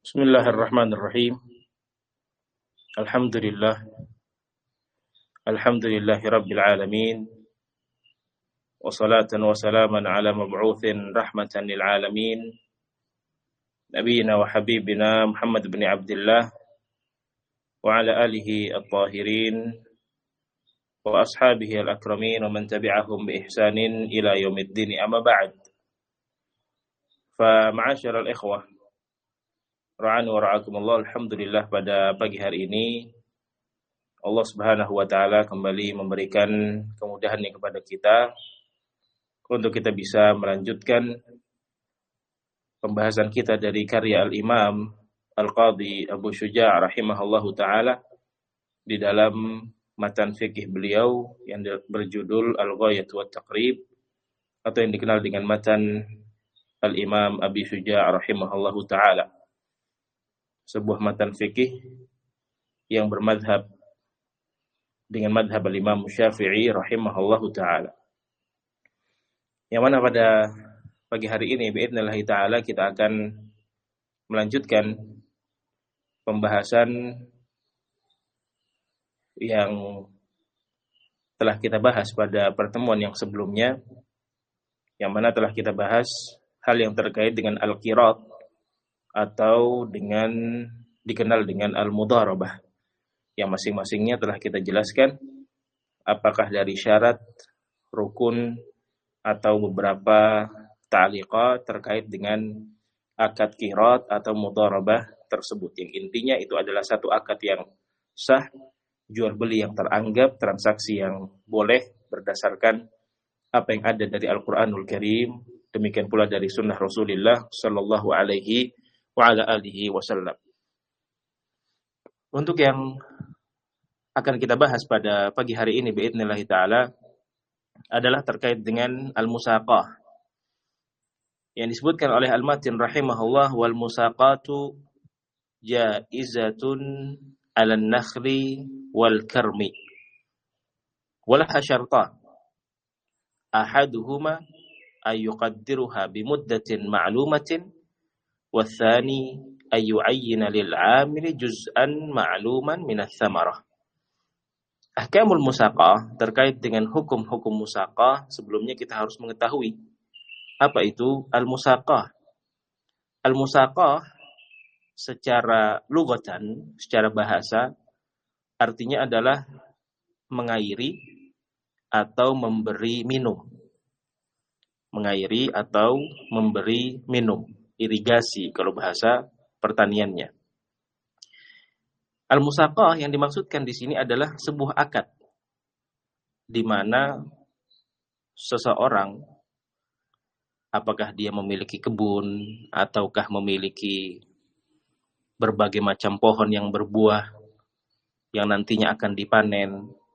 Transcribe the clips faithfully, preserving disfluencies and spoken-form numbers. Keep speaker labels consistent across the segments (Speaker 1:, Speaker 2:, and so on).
Speaker 1: Bismillahirrahmanirrahim. Alhamdulillah. Alhamdulillahi rabbil alamin. Wassalatan wassalaman ala mab'utsin rahmatan lil alamin. Nabiyina wa habibina Muhammad bin Abdullah wa ala alihi at-tahirin wa ashabihi al-akramin wa man tabi'ahum bi ihsanin ila yaumiddin. Amma ba'd. Fa ma'asyiral ikhwah ra'ani wa ra'akumullah, alhamdulillah pada pagi hari ini Allah Subhanahu wa taala kembali memberikan kemudahannya kepada kita untuk kita bisa melanjutkan pembahasan kita dari karya Al-Imam Al-Qadhi Abu Syuja' rahimahullahu taala di dalam matan fikih beliau yang berjudul Al-Ghayat wa Taqrib, atau yang dikenal dengan matan Al-Imam Abi Syuja' rahimahullahu taala. Sebuah matan fikih yang bermadhab dengan madhab al-Imam Syafi'i rahimahullahu ta'ala. Yang mana pada pagi hari ini bi'idnillahi ta'ala kita akan melanjutkan pembahasan yang telah kita bahas pada pertemuan yang sebelumnya, yang mana telah kita bahas hal yang terkait dengan al-qirat atau dengan dikenal dengan al-mudharabah, yang masing-masingnya telah kita jelaskan apakah dari syarat, rukun, atau beberapa ta'liqat terkait dengan akad qirat atau mudharabah tersebut. Yang intinya itu adalah satu akad yang sah, jual beli yang teranggap, transaksi yang boleh berdasarkan apa yang ada dari Al-Qur'anul Karim, demikian pula dari sunnah Rasulullah sallallahu alaihi wa ala alihi wasallam. Untuk yang akan kita bahas pada pagi hari ini bi'idnillahi ta'ala adalah terkait dengan al-musaqah, yang disebutkan oleh al-matin rahimahullah, wal musaqatu jaizatun 'alan nakhli wal karmi walaha syartan ahaduhuma ay yuqaddiruha bi muddatin ma'lumatin wathani ay yu'ayyina lil 'amili juz'an ma'luman min ats-tsamarah. Ahkamul musaqah, terkait dengan hukum-hukum musaqah, sebelumnya kita harus mengetahui apa itu al-musaqah. Al-musaqah secara lugatan, secara bahasa, artinya adalah mengairi atau memberi minum. Mengairi atau memberi minum, irigasi kalau bahasa pertaniannya. Al-musaqah yang dimaksudkan di sini adalah sebuah akad di mana seseorang, apakah dia memiliki kebun ataukah memiliki berbagai macam pohon yang berbuah yang nantinya akan dipanen,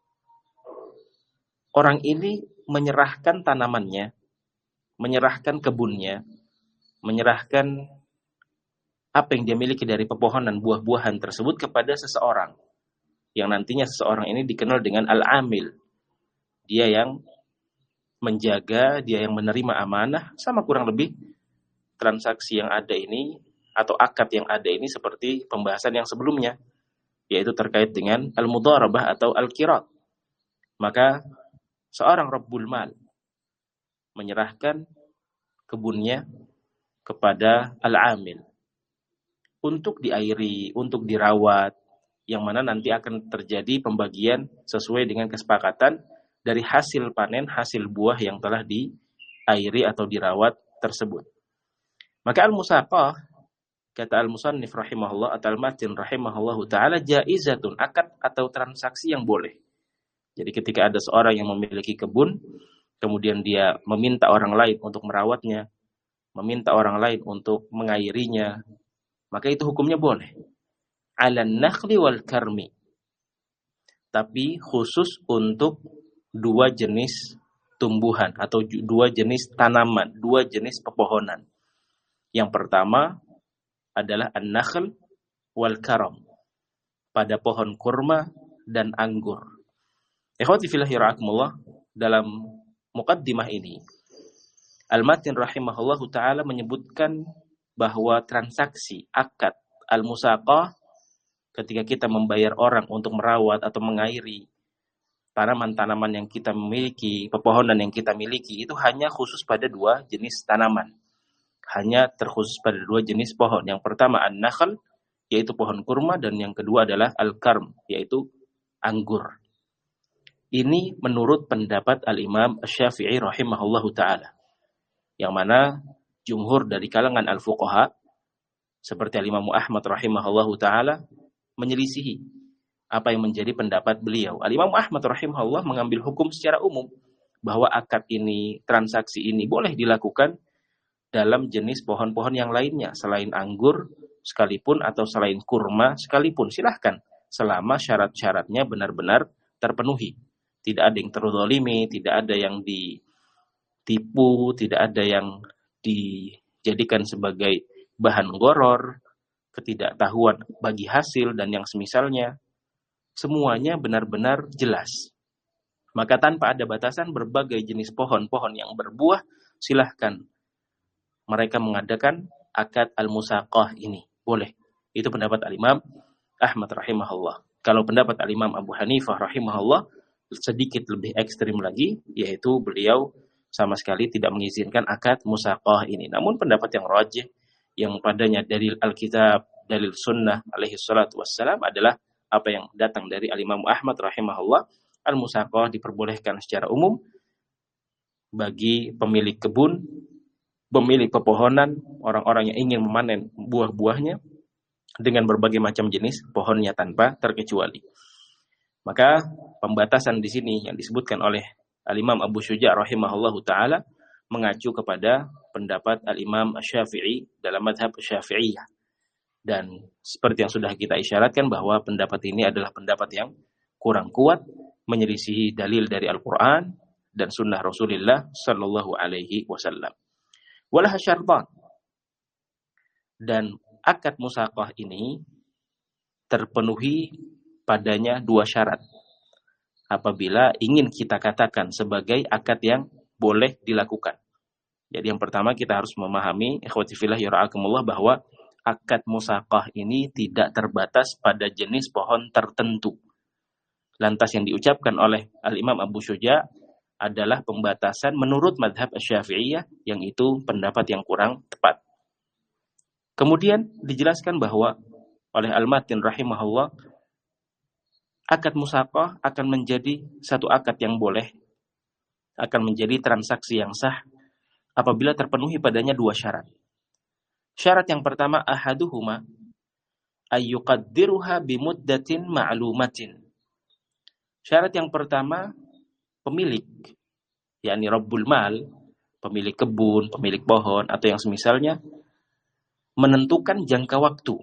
Speaker 1: orang ini menyerahkan tanamannya, menyerahkan kebunnya, menyerahkan apa yang dia miliki dari pepohonan buah-buahan tersebut kepada seseorang, yang nantinya seseorang ini dikenal dengan al-amil. Dia yang menjaga, dia yang menerima amanah. Sama kurang lebih transaksi yang ada ini atau akad yang ada ini seperti pembahasan yang sebelumnya, yaitu terkait dengan al-mudharabah atau al-qirat. Maka seorang rabbul mal menyerahkan kebunnya kepada al-amil untuk diairi, untuk dirawat, yang mana nanti akan terjadi pembagian sesuai dengan kesepakatan dari hasil panen, hasil buah yang telah diairi atau dirawat tersebut. Maka al-musaqah, kata al-musannif rahimahullah atau al-matin rahimahullahu ta'ala, jaizatun, akad atau transaksi yang boleh. Jadi ketika ada seorang yang memiliki kebun, kemudian dia meminta orang lain untuk merawatnya, meminta orang lain untuk mengairinya, maka itu hukumnya boleh. 'Alan nakhli wal karmi. Tapi khusus untuk dua jenis tumbuhan atau dua jenis tanaman, dua jenis pepohonan. Yang pertama adalah an-nakhl wal karam, pada pohon kurma dan anggur. Ikhwati fillahi ra'akumullah, dalam muqaddimah ini Al-Matin rahimahullahu ta'ala menyebutkan bahwa transaksi, akad, al-musaqah, ketika kita membayar orang untuk merawat atau mengairi tanaman-tanaman yang kita miliki, pepohonan yang kita miliki, itu hanya khusus pada dua jenis tanaman. Hanya terkhusus pada dua jenis pohon. Yang pertama an-nakhl, yaitu pohon kurma, dan yang kedua adalah al-karm, yaitu anggur. Ini menurut pendapat al-Imam Asy-Syafi'i rahimahullahu ta'ala. Yang mana jumhur dari kalangan al-fuqaha, seperti al-Imam Ahmad rahimahullahu ta'ala, menyelisihi apa yang menjadi pendapat beliau. Al-Imam Ahmad rahimahullah mengambil hukum secara umum bahwa akad ini, transaksi ini boleh dilakukan dalam jenis pohon-pohon yang lainnya selain anggur sekalipun atau selain kurma sekalipun, silahkan selama syarat-syaratnya benar-benar terpenuhi. Tidak ada yang terzalimi, tidak ada yang ditipu, tidak ada yang dijadikan sebagai bahan goror, ketidaktahuan bagi hasil dan yang semisalnya. Semuanya benar-benar jelas. Maka tanpa ada batasan berbagai jenis pohon-pohon yang berbuah, silahkan mereka mengadakan akad al-musaqah ini. Boleh. Itu pendapat al-Imam Ahmad rahimahullah. Kalau pendapat al-Imam Abu Hanifah rahimahullah sedikit lebih ekstrim lagi, yaitu beliau sama sekali tidak mengizinkan akad musaqah ini. Namun pendapat yang rajih, yang padanya dalil Alkitab, dalil sunnah alaihi salatu wassalam adalah apa yang datang dari al-Imam Ahmad rahimahullah, al-musaqah diperbolehkan secara umum bagi pemilik kebun, pemilik pepohonan, orang-orang yang ingin memanen buah-buahnya dengan berbagai macam jenis pohonnya tanpa terkecuali. Maka pembatasan di sini yang disebutkan oleh al-Imam Abu Syuja' rahimahullahu taala mengacu kepada pendapat al-Imam Asy-Syafi'i dalam mazhab Syafi'iyah. Dan seperti yang sudah kita isyaratkan bahwa pendapat ini adalah pendapat yang kurang kuat, menyelisihi dalil dari Al-Quran dan sunnah Rasulullah sallallahu alaihi wasallam. Walah syartan. Dan akad musaqah ini terpenuhi padanya dua syarat. Apabila ingin kita katakan sebagai akad yang boleh dilakukan. Jadi yang pertama kita harus memahami, ikhwati fillah yara'akumullah, bahwa akad musaqah ini tidak terbatas pada jenis pohon tertentu. Lantas yang diucapkan oleh al-Imam Abu Syuja' adalah pembatasan menurut mazhab Asy-Syafi'iyah, yang itu pendapat yang kurang tepat. Kemudian dijelaskan bahwa oleh Al-Matin rahimahullah, akad musaqah akan menjadi satu akad yang boleh, akan menjadi transaksi yang sah apabila terpenuhi padanya dua syarat. Syarat yang pertama, ahaduhuma ayyuqaddiruha bimuddatin ma'lumatin. Syarat yang pertama, pemilik, yakni rabbul mal, pemilik kebun, pemilik pohon atau yang semisalnya, menentukan jangka waktu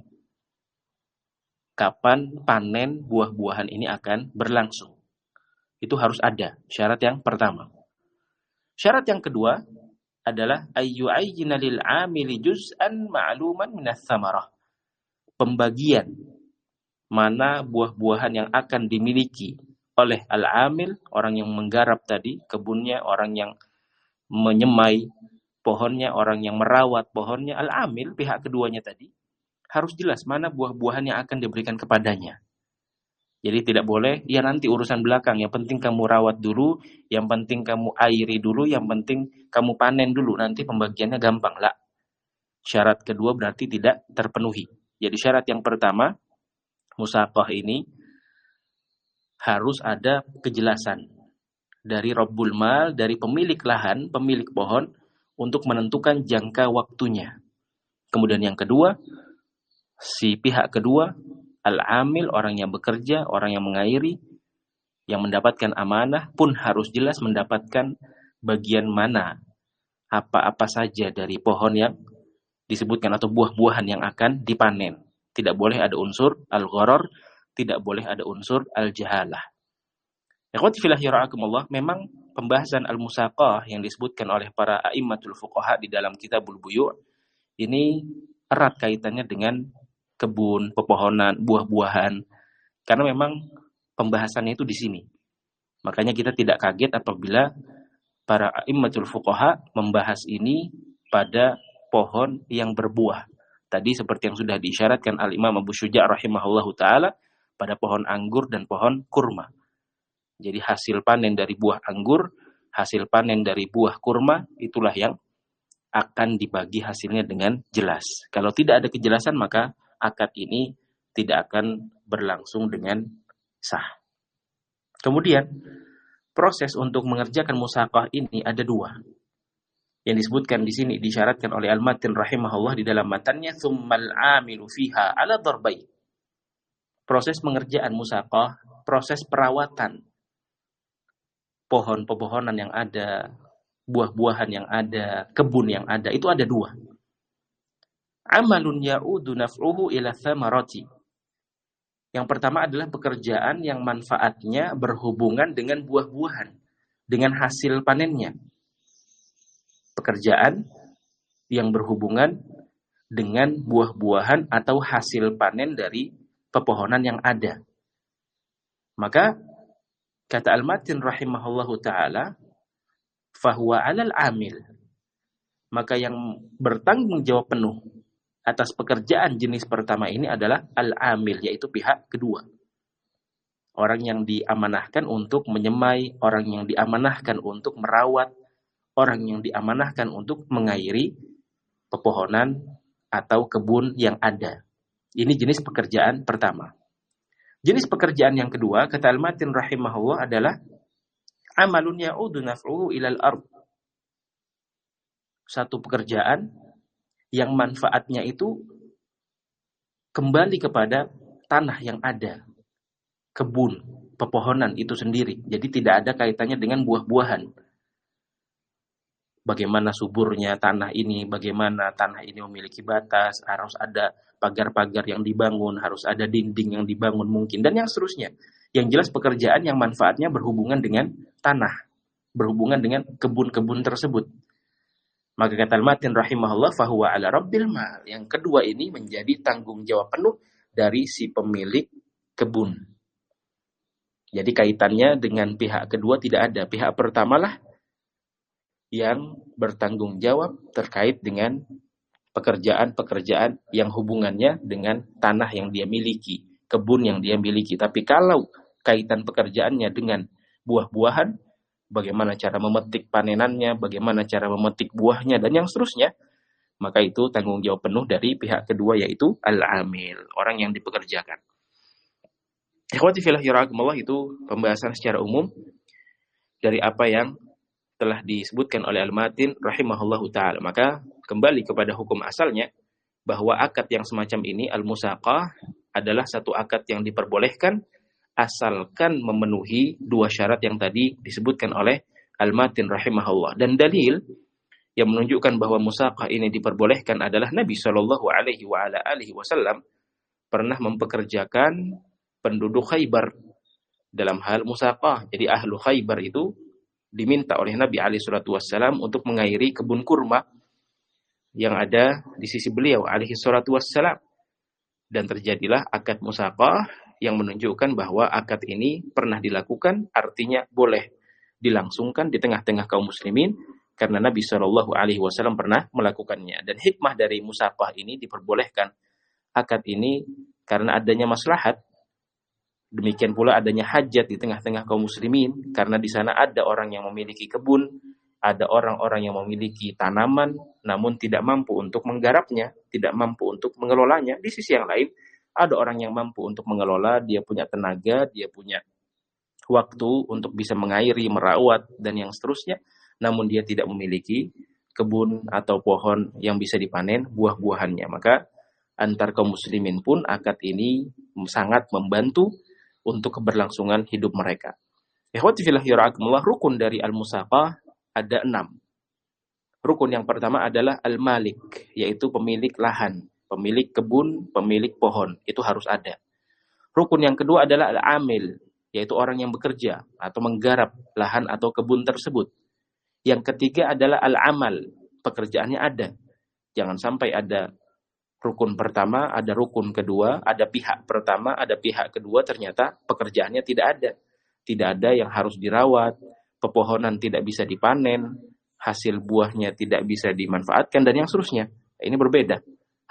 Speaker 1: kapan panen buah-buahan ini akan berlangsung. Itu harus ada, syarat yang pertama. Syarat yang kedua adalah ayyu'ayyina lil 'amili juz'an ma'luman minas samarah. Pembagian mana buah-buahan yang akan dimiliki oleh al-'amil, orang yang menggarap tadi kebunnya, orang yang menyemai pohonnya, orang yang merawat pohonnya, al-'amil, pihak keduanya tadi, harus jelas mana buah-buahan yang akan diberikan kepadanya. Jadi tidak boleh, ya nanti urusan belakang, yang penting kamu rawat dulu, yang penting kamu airi dulu, yang penting kamu panen dulu, nanti pembagiannya gampang. Lah. Syarat kedua berarti tidak terpenuhi. Jadi syarat yang pertama, musaqah ini harus ada kejelasan dari Rabbul Mal, dari pemilik lahan, pemilik pohon, untuk menentukan jangka waktunya. Kemudian yang kedua, si pihak kedua, al-amil, orang yang bekerja, orang yang mengairi, yang mendapatkan amanah pun harus jelas mendapatkan bagian mana, apa-apa saja dari pohon yang disebutkan atau buah-buahan yang akan dipanen. Tidak boleh ada unsur al-gharar, tidak boleh ada unsur al-jahalah. Ikhwati fillah yara'akumullah, memang pembahasan al-musaqah yang disebutkan oleh para a'immatul fuqaha di dalam Kitabul Buyu' ini erat kaitannya dengan kebun, pepohonan, buah-buahan. Karena memang pembahasannya itu di sini. Makanya kita tidak kaget apabila para a'immatul fuqaha membahas ini pada pohon yang berbuah. Tadi seperti yang sudah diisyaratkan Al-Imam Abu Syuja' rahimahullahu ta'ala pada pohon anggur dan pohon kurma. Jadi hasil panen dari buah anggur, hasil panen dari buah kurma, itulah yang akan dibagi hasilnya dengan jelas. Kalau tidak ada kejelasan, maka akad ini tidak akan berlangsung dengan sah. Kemudian, proses untuk mengerjakan musaqah ini ada dua. Yang disebutkan di sini disyaratkan oleh Al-Matin rahimahullah di dalam matannya, tsummal 'amilu fiha 'ala darbai. Proses pengerjaan musaqah, proses perawatan pohon-pepohonan yang ada, buah-buahan yang ada, kebun yang ada, itu ada dua. Amalun ya'udu naf'uhu ila thamarati. Yang pertama adalah pekerjaan yang manfaatnya berhubungan dengan buah-buahan, dengan hasil panennya. Pekerjaan yang berhubungan dengan buah-buahan atau hasil panen dari pepohonan yang ada. Maka kata Al-Matin rahimahullahu ta'ala, fahuwa 'alal 'amil. Maka yang bertanggung jawab penuh atas pekerjaan jenis pertama ini adalah al-'amil, yaitu pihak kedua. Orang yang diamanahkan untuk menyemai, orang yang diamanahkan untuk merawat, orang yang diamanahkan untuk mengairi pepohonan atau kebun yang ada. Ini jenis pekerjaan pertama. Jenis pekerjaan yang kedua, kata Al-Matin rahimahullah, adalah amalun ya'udu naf'uhu ilal ard. Satu pekerjaan yang manfaatnya itu kembali kepada tanah yang ada, kebun, pepohonan itu sendiri. Jadi tidak ada kaitannya dengan buah-buahan. Bagaimana suburnya tanah ini, bagaimana tanah ini memiliki batas, harus ada pagar-pagar yang dibangun, harus ada dinding yang dibangun mungkin, dan yang seterusnya. Yang jelas pekerjaan yang manfaatnya berhubungan dengan tanah, berhubungan dengan kebun-kebun tersebut. Maka kata Al-Matin rahimahullah, fahuwa 'ala rabbil mal. Yang kedua ini menjadi tanggung jawab penuh dari si pemilik kebun. Jadi kaitannya dengan pihak kedua tidak ada. Pihak pertamalah yang bertanggung jawab terkait dengan pekerjaan-pekerjaan yang hubungannya dengan tanah yang dia miliki, kebun yang dia miliki. Tapi kalau kaitan pekerjaannya dengan buah-buahan, bagaimana cara memetik panenannya, bagaimana cara memetik buahnya, dan yang seterusnya, maka itu tanggung jawab penuh dari pihak kedua, yaitu al-amil, orang yang dipekerjakan. Ikhwati fillah yarakumullah, itu pembahasan secara umum dari apa yang telah disebutkan oleh Al-Matin rahimahullahu ta'ala. Maka kembali kepada hukum asalnya, bahwa akad yang semacam ini, al-musaqah, adalah satu akad yang diperbolehkan asalkan memenuhi dua syarat yang tadi disebutkan oleh Al-Matin rahimahullah. Dan dalil yang menunjukkan bahwa musaqah ini diperbolehkan adalah Nabi shallallahu alaihi wa ala alihi wasallam pernah mempekerjakan penduduk Khaybar dalam hal musaqah. Jadi ahlu Khaybar itu diminta oleh Nabi alaihi salatu wassalam untuk mengairi kebun kurma yang ada di sisi beliau alaihi salatu wassalam. Dan terjadilah akad musaqah yang menunjukkan bahwa akad ini pernah dilakukan, artinya boleh dilangsungkan di tengah-tengah kaum muslimin karena Nabi shallallahu alaihi wasallam pernah melakukannya. Dan hikmah dari musaqah ini diperbolehkan akad ini karena adanya maslahat. Demikian pula adanya hajat di tengah-tengah kaum muslimin, karena di sana ada orang yang memiliki kebun, ada orang-orang yang memiliki tanaman, namun tidak mampu untuk menggarapnya, tidak mampu untuk mengelolanya. Di sisi yang lain, ada orang yang mampu untuk mengelola, dia punya tenaga, dia punya waktu untuk bisa mengairi, merawat, dan yang seterusnya, namun dia tidak memiliki kebun atau pohon yang bisa dipanen buah-buahannya. Maka antar kaum muslimin pun akad ini sangat membantu untuk keberlangsungan hidup mereka. Ikhwati fillah yarakumullah, rukun dari al-musaqah ada enam. Rukun yang pertama adalah al-malik, yaitu pemilik lahan, pemilik kebun, pemilik pohon, itu harus ada. Rukun yang kedua adalah al-amil, yaitu orang yang bekerja atau menggarap lahan atau kebun tersebut. Yang ketiga adalah al-amal, pekerjaannya ada. Jangan sampai ada rukun pertama, ada rukun kedua, ada pihak pertama, ada pihak kedua, ternyata pekerjaannya tidak ada. Tidak ada yang harus dirawat, pepohonan tidak bisa dipanen, hasil buahnya tidak bisa dimanfaatkan, dan yang seterusnya. Ini berbeda.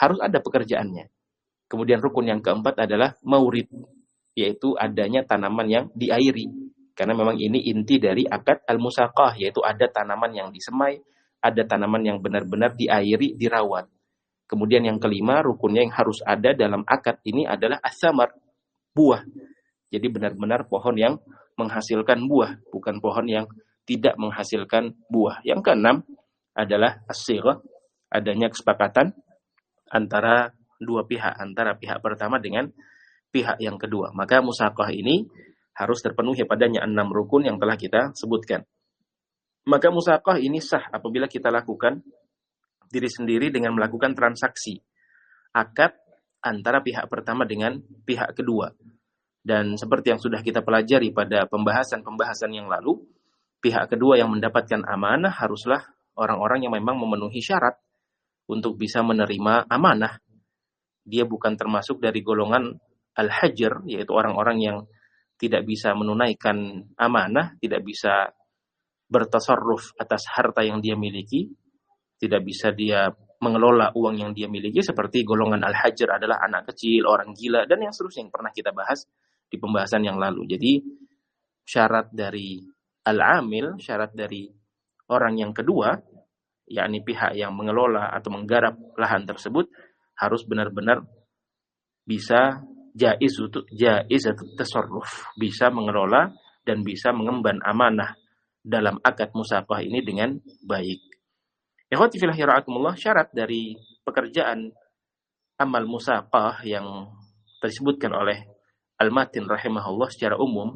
Speaker 1: harus ada pekerjaannya. Kemudian rukun yang keempat adalah maurid, yaitu adanya tanaman yang diairi. Karena memang ini inti dari akad al-musaqah, yaitu ada tanaman yang disemai, ada tanaman yang benar-benar diairi, dirawat. Kemudian yang kelima, rukunnya yang harus ada dalam akad ini adalah as-samar, buah. Jadi benar-benar pohon yang menghasilkan buah, bukan pohon yang tidak menghasilkan buah. Yang keenam adalah as-sighah, adanya kesepakatan antara dua pihak, antara pihak pertama dengan pihak yang kedua. Maka musaqah ini harus terpenuhi padanya enam rukun yang telah kita sebutkan. Maka musaqah ini sah apabila kita lakukan diri sendiri dengan melakukan transaksi akad antara pihak pertama dengan pihak kedua. Dan seperti yang sudah kita pelajari pada pembahasan-pembahasan yang lalu, pihak kedua yang mendapatkan amanah haruslah orang-orang yang memang memenuhi syarat untuk bisa menerima amanah. Dia bukan termasuk dari golongan al-hajr, yaitu orang-orang yang tidak bisa menunaikan amanah, tidak bisa bertasarruf atas harta yang dia miliki, tidak bisa dia mengelola uang yang dia miliki, seperti golongan al-hajr adalah anak kecil, orang gila, dan yang seterusnya yang pernah kita bahas di pembahasan yang lalu. Jadi syarat dari al-amil, syarat dari orang yang kedua, yakni pihak yang mengelola atau menggarap lahan tersebut, harus benar-benar bisa jaiz untuk jaiz atau tasarruf, bisa mengelola dan bisa mengemban amanah dalam akad musaqah ini dengan baik. Ikhwati fillah yara'akumullah, syarat dari pekerjaan amal musaqah yang disebutkan oleh Al-Matin rahimahullah secara umum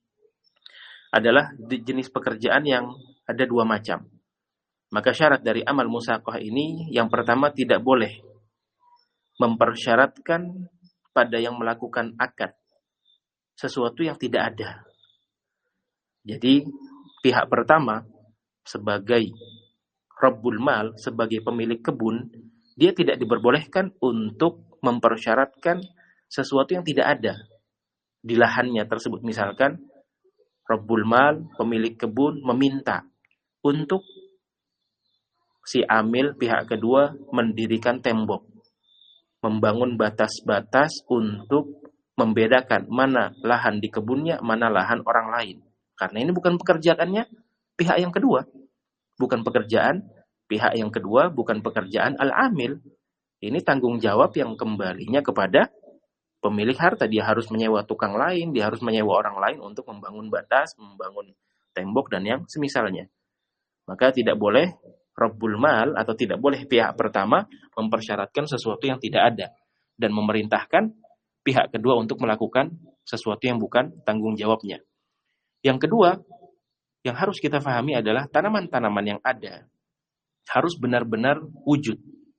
Speaker 1: adalah jenis pekerjaan yang ada dua macam. Maka syarat dari amal musaqah ini, yang pertama tidak boleh mempersyaratkan pada yang melakukan akad sesuatu yang tidak ada. Jadi pihak pertama sebagai Rabbul Mal, sebagai pemilik kebun, dia tidak diperbolehkan untuk mempersyaratkan sesuatu yang tidak ada di lahannya tersebut. Misalkan Rabbul Mal, pemilik kebun, meminta untuk si amil pihak kedua mendirikan tembok, membangun batas-batas untuk membedakan mana lahan di kebunnya, mana lahan orang lain. Karena ini bukan pekerjaannya pihak yang kedua. Bukan pekerjaan pihak yang kedua, bukan pekerjaan al-amil. Ini tanggung jawab yang kembalinya kepada pemilik harta. Dia harus menyewa tukang lain, dia harus menyewa orang lain untuk membangun batas, membangun tembok, dan yang semisalnya. Maka tidak boleh Rabbul Mal atau tidak boleh pihak pertama mempersyaratkan sesuatu yang tidak ada dan memerintahkan pihak kedua untuk melakukan sesuatu yang bukan tanggung jawabnya. Yang kedua, yang harus kita pahami adalah tanaman-tanaman yang ada harus benar-benar wujud,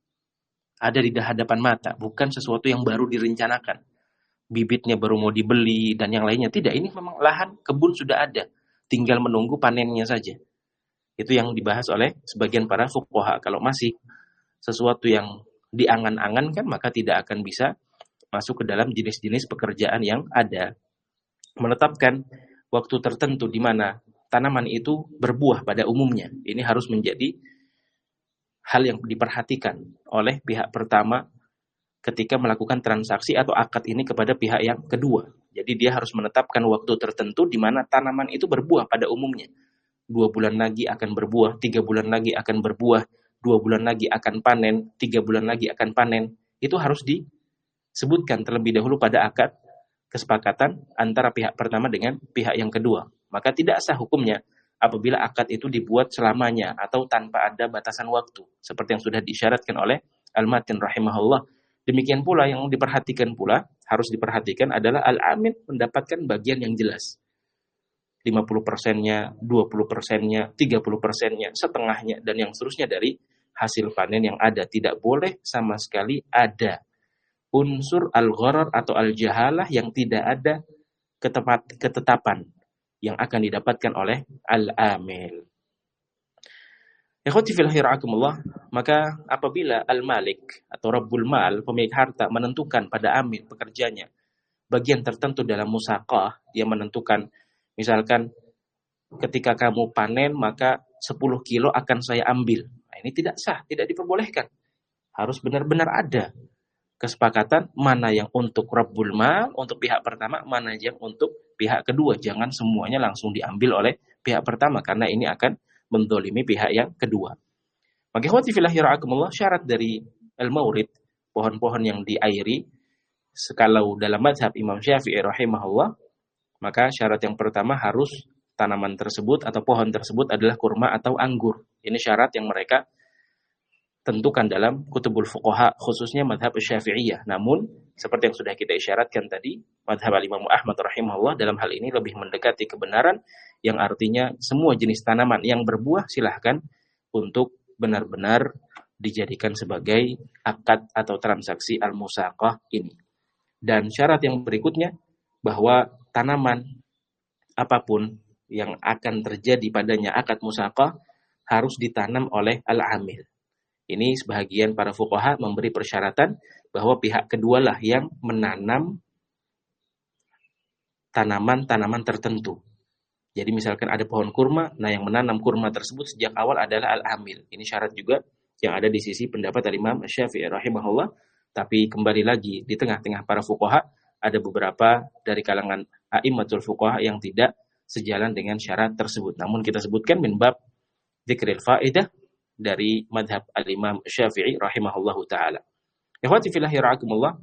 Speaker 1: ada di hadapan mata, bukan sesuatu yang baru direncanakan. Bibitnya baru mau dibeli dan yang lainnya. Tidak, ini memang lahan kebun sudah ada, tinggal menunggu panennya saja. Itu yang dibahas oleh sebagian para fuqaha. Kalau masih sesuatu yang diangan-angankan, maka tidak akan bisa masuk ke dalam jenis-jenis pekerjaan yang ada. Menetapkan waktu tertentu di mana tanaman itu berbuah pada umumnya, ini harus menjadi hal yang diperhatikan oleh pihak pertama ketika melakukan transaksi atau akad ini kepada pihak yang kedua. Jadi dia harus menetapkan waktu tertentu di mana tanaman itu berbuah pada umumnya. Dua bulan lagi akan berbuah, tiga bulan lagi akan berbuah, dua bulan lagi akan panen, tiga bulan lagi akan panen. Itu harus disebutkan terlebih dahulu pada akad kesepakatan antara pihak pertama dengan pihak yang kedua. Maka tidak sah hukumnya apabila akad itu dibuat selamanya atau tanpa ada batasan waktu, seperti yang sudah diisyaratkan oleh Al-Matin rahimahullah. Demikian pula yang diperhatikan pula, harus diperhatikan adalah al-amil mendapatkan bagian yang jelas. lima puluh persennya, dua puluh persennya, tiga puluh persennya, setengahnya, dan yang seterusnya dari hasil panen yang ada. Tidak boleh sama sekali ada unsur al-gharar atau al-jahalah yang tidak ada ketepat, ketetapan yang akan didapatkan oleh al-amil. Ikhwati fillah yara'akumullah, maka apabila al-malik atau Rabbul Mal, pemilik harta, menentukan pada amil pekerjanya bagian tertentu dalam musaqah, dia menentukan misalkan ketika kamu panen maka sepuluh kilo akan saya ambil. Nah, ini tidak sah, tidak diperbolehkan. Harus benar-benar ada kesepakatan mana yang untuk Rabbul Mal, untuk pihak pertama, mana yang untuk pihak kedua. Jangan semuanya langsung diambil oleh pihak pertama, karena ini akan mendolimi pihak yang kedua. Maka ikhwati fillah yara'akumullah, syarat dari al-maurid, pohon-pohon yang diairi, sekalau dalam mazhab Imam Syafi'i rahimahullah, maka syarat yang pertama harus tanaman tersebut atau pohon tersebut adalah kurma atau anggur. Ini syarat yang mereka tentukan dalam kutubul fuqaha, khususnya mazhab Syafi'iyah. Namun, seperti yang sudah kita isyaratkan tadi, mazhab Imam Ahmad rahimahullah dalam hal ini lebih mendekati kebenaran, yang artinya semua jenis tanaman yang berbuah silahkan untuk benar-benar dijadikan sebagai akad atau transaksi al-musaqah ini. Dan syarat yang berikutnya, bahwa tanaman apapun yang akan terjadi padanya akad musaqah harus ditanam oleh al-amil. Ini sebahagian para fuqaha memberi persyaratan bahwa pihak kedualah yang menanam tanaman-tanaman tertentu. Jadi misalkan ada pohon kurma, nah yang menanam kurma tersebut sejak awal adalah al-amil. Ini syarat juga yang ada di sisi pendapat dari Imam Syafi'i rahimahullah. Tapi kembali lagi, di tengah-tengah para fuqaha ada beberapa dari kalangan a'immatul fuqaha yang tidak sejalan dengan syarat tersebut. Namun kita sebutkan min bab dzikril faidah dari madhab al-Imam Syafi'i rahimahullahu ta'ala. Ikhwati fillah yara'akumullah,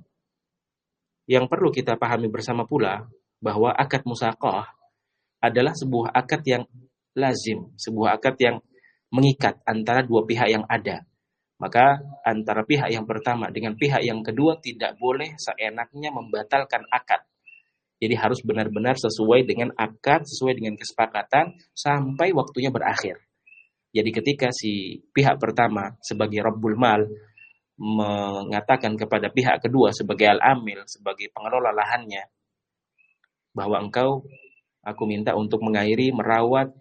Speaker 1: yang perlu kita pahami bersama pula bahwa akad musaqah adalah sebuah akad yang lazim, sebuah akad yang mengikat antara dua pihak yang ada. Maka antara pihak yang pertama dengan pihak yang kedua tidak boleh seenaknya membatalkan akad. Jadi harus benar-benar sesuai dengan akad, sesuai dengan kesepakatan sampai waktunya berakhir. Jadi ketika si pihak pertama sebagai Rabbul Mal mengatakan kepada pihak kedua sebagai al-amil, sebagai pengelola lahannya, bahwa engkau, aku minta untuk mengairi, merawat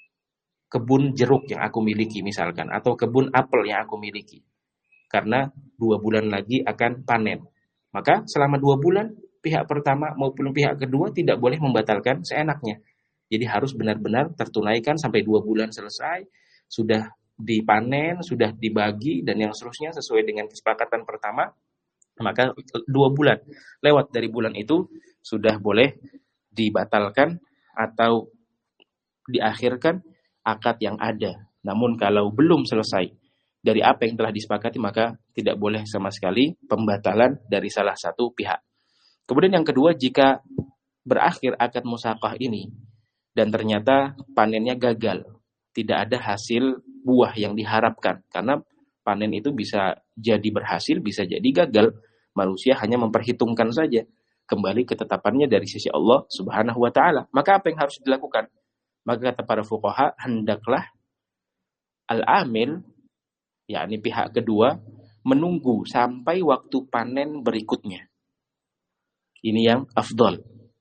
Speaker 1: kebun jeruk yang aku miliki misalkan, atau kebun apel yang aku miliki. Karena dua bulan lagi akan panen. Maka selama dua bulan, pihak pertama maupun pihak kedua tidak boleh membatalkan seenaknya. Jadi harus benar-benar tertunaikan sampai dua bulan selesai, sudah dipanen, sudah dibagi, dan yang seterusnya sesuai dengan kesepakatan pertama. Maka dua bulan lewat dari bulan itu sudah boleh dibatalkan atau diakhirkan akad yang ada. Namun kalau belum selesai dari apa yang telah disepakati, maka tidak boleh sama sekali pembatalan dari salah satu pihak. Kemudian yang kedua, jika berakhir akad musaqah ini dan ternyata panennya gagal, tidak ada hasil buah yang diharapkan, karena panen itu bisa jadi berhasil, bisa jadi gagal. Manusia hanya memperhitungkan saja, kembali ketetapannya dari sisi Allah Subhanahu wa taala. Maka apa yang harus dilakukan? Maka kata para fuqaha, hendaklah al-amil, yakni pihak kedua, menunggu sampai waktu panen berikutnya. Ini yang afdal.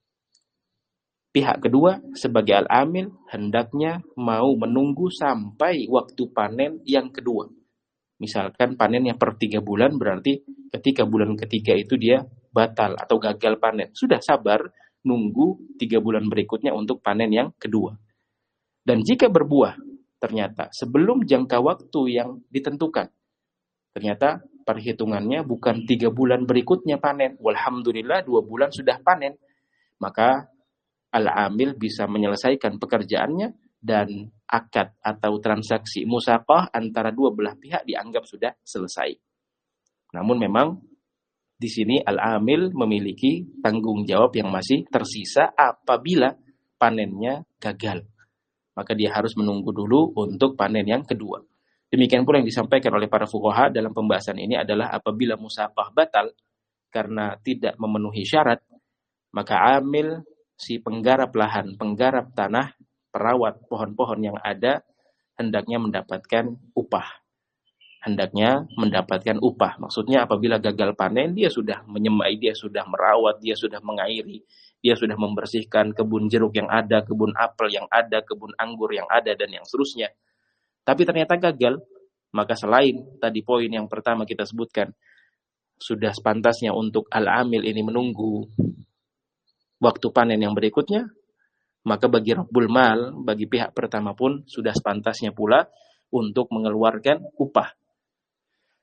Speaker 1: Pihak kedua sebagai al-amil hendaknya mau menunggu sampai waktu panen yang kedua. Misalkan panennya per tiga bulan, berarti ketika bulan ketiga itu dia batal atau gagal panen. Sudah sabar nunggu tiga bulan berikutnya untuk panen yang kedua. Dan jika berbuah ternyata sebelum jangka waktu yang ditentukan, ternyata perhitungannya bukan tiga bulan berikutnya panen, walhamdulillah dua bulan sudah panen, maka al-amil bisa menyelesaikan pekerjaannya dan akad atau transaksi musaqah antara dua belah pihak dianggap sudah selesai. Namun memang di sini al-amil memiliki tanggung jawab yang masih tersisa apabila panennya gagal. Maka dia harus menunggu dulu untuk panen yang kedua. Demikian pula yang disampaikan oleh para fuqaha dalam pembahasan ini adalah apabila musaqah batal karena tidak memenuhi syarat, maka amil, si penggarap lahan, penggarap tanah, perawat pohon-pohon yang ada, hendaknya mendapatkan upah. Hendaknya mendapatkan upah. Maksudnya apabila gagal panen, dia sudah menyemai, dia sudah merawat, dia sudah mengairi, dia sudah membersihkan kebun jeruk yang ada, kebun apel yang ada, kebun anggur yang ada, dan yang seterusnya. Tapi ternyata gagal, maka selain tadi poin yang pertama kita sebutkan, sudah sepantasnya untuk al-amil ini menunggu waktu panen yang berikutnya, maka bagi Rabbul Mal, bagi pihak pertama pun sudah sepantasnya pula untuk mengeluarkan upah.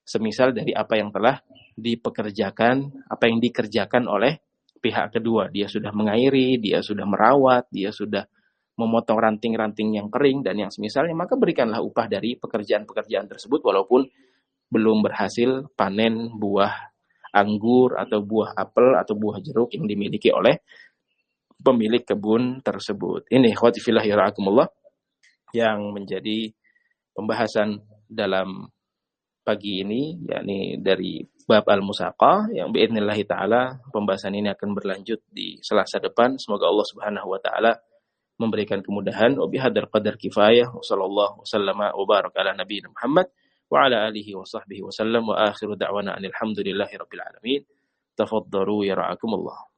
Speaker 1: semisal dari apa yang telah dipekerjakan, apa yang dikerjakan oleh pihak kedua. Dia sudah mengairi, dia sudah merawat, dia sudah memotong ranting-ranting yang kering dan yang semisalnya, maka berikanlah upah dari pekerjaan-pekerjaan tersebut walaupun belum berhasil panen buah anggur atau buah apel atau buah jeruk yang dimiliki oleh pemilik kebun tersebut. Ini ikhwati fillah ya ra'akumullah yang menjadi pembahasan dalam pagi ini, yakni dari bab al-musaqah yang biidznillah taala pembahasan ini akan berlanjut di Selasa depan. Semoga Allah Subhanahu wa taala memberikan kemudahan. Wa bihadzal qadar kifayah. Wa sallallahu wasallama wa baraka ala nabiyina Muhammad wa ala alihi wa sahbihi wa sallam wa akhiru da'wana alhamdulillahi rabbil alamin. Tafaddalu ya ra'akumullah.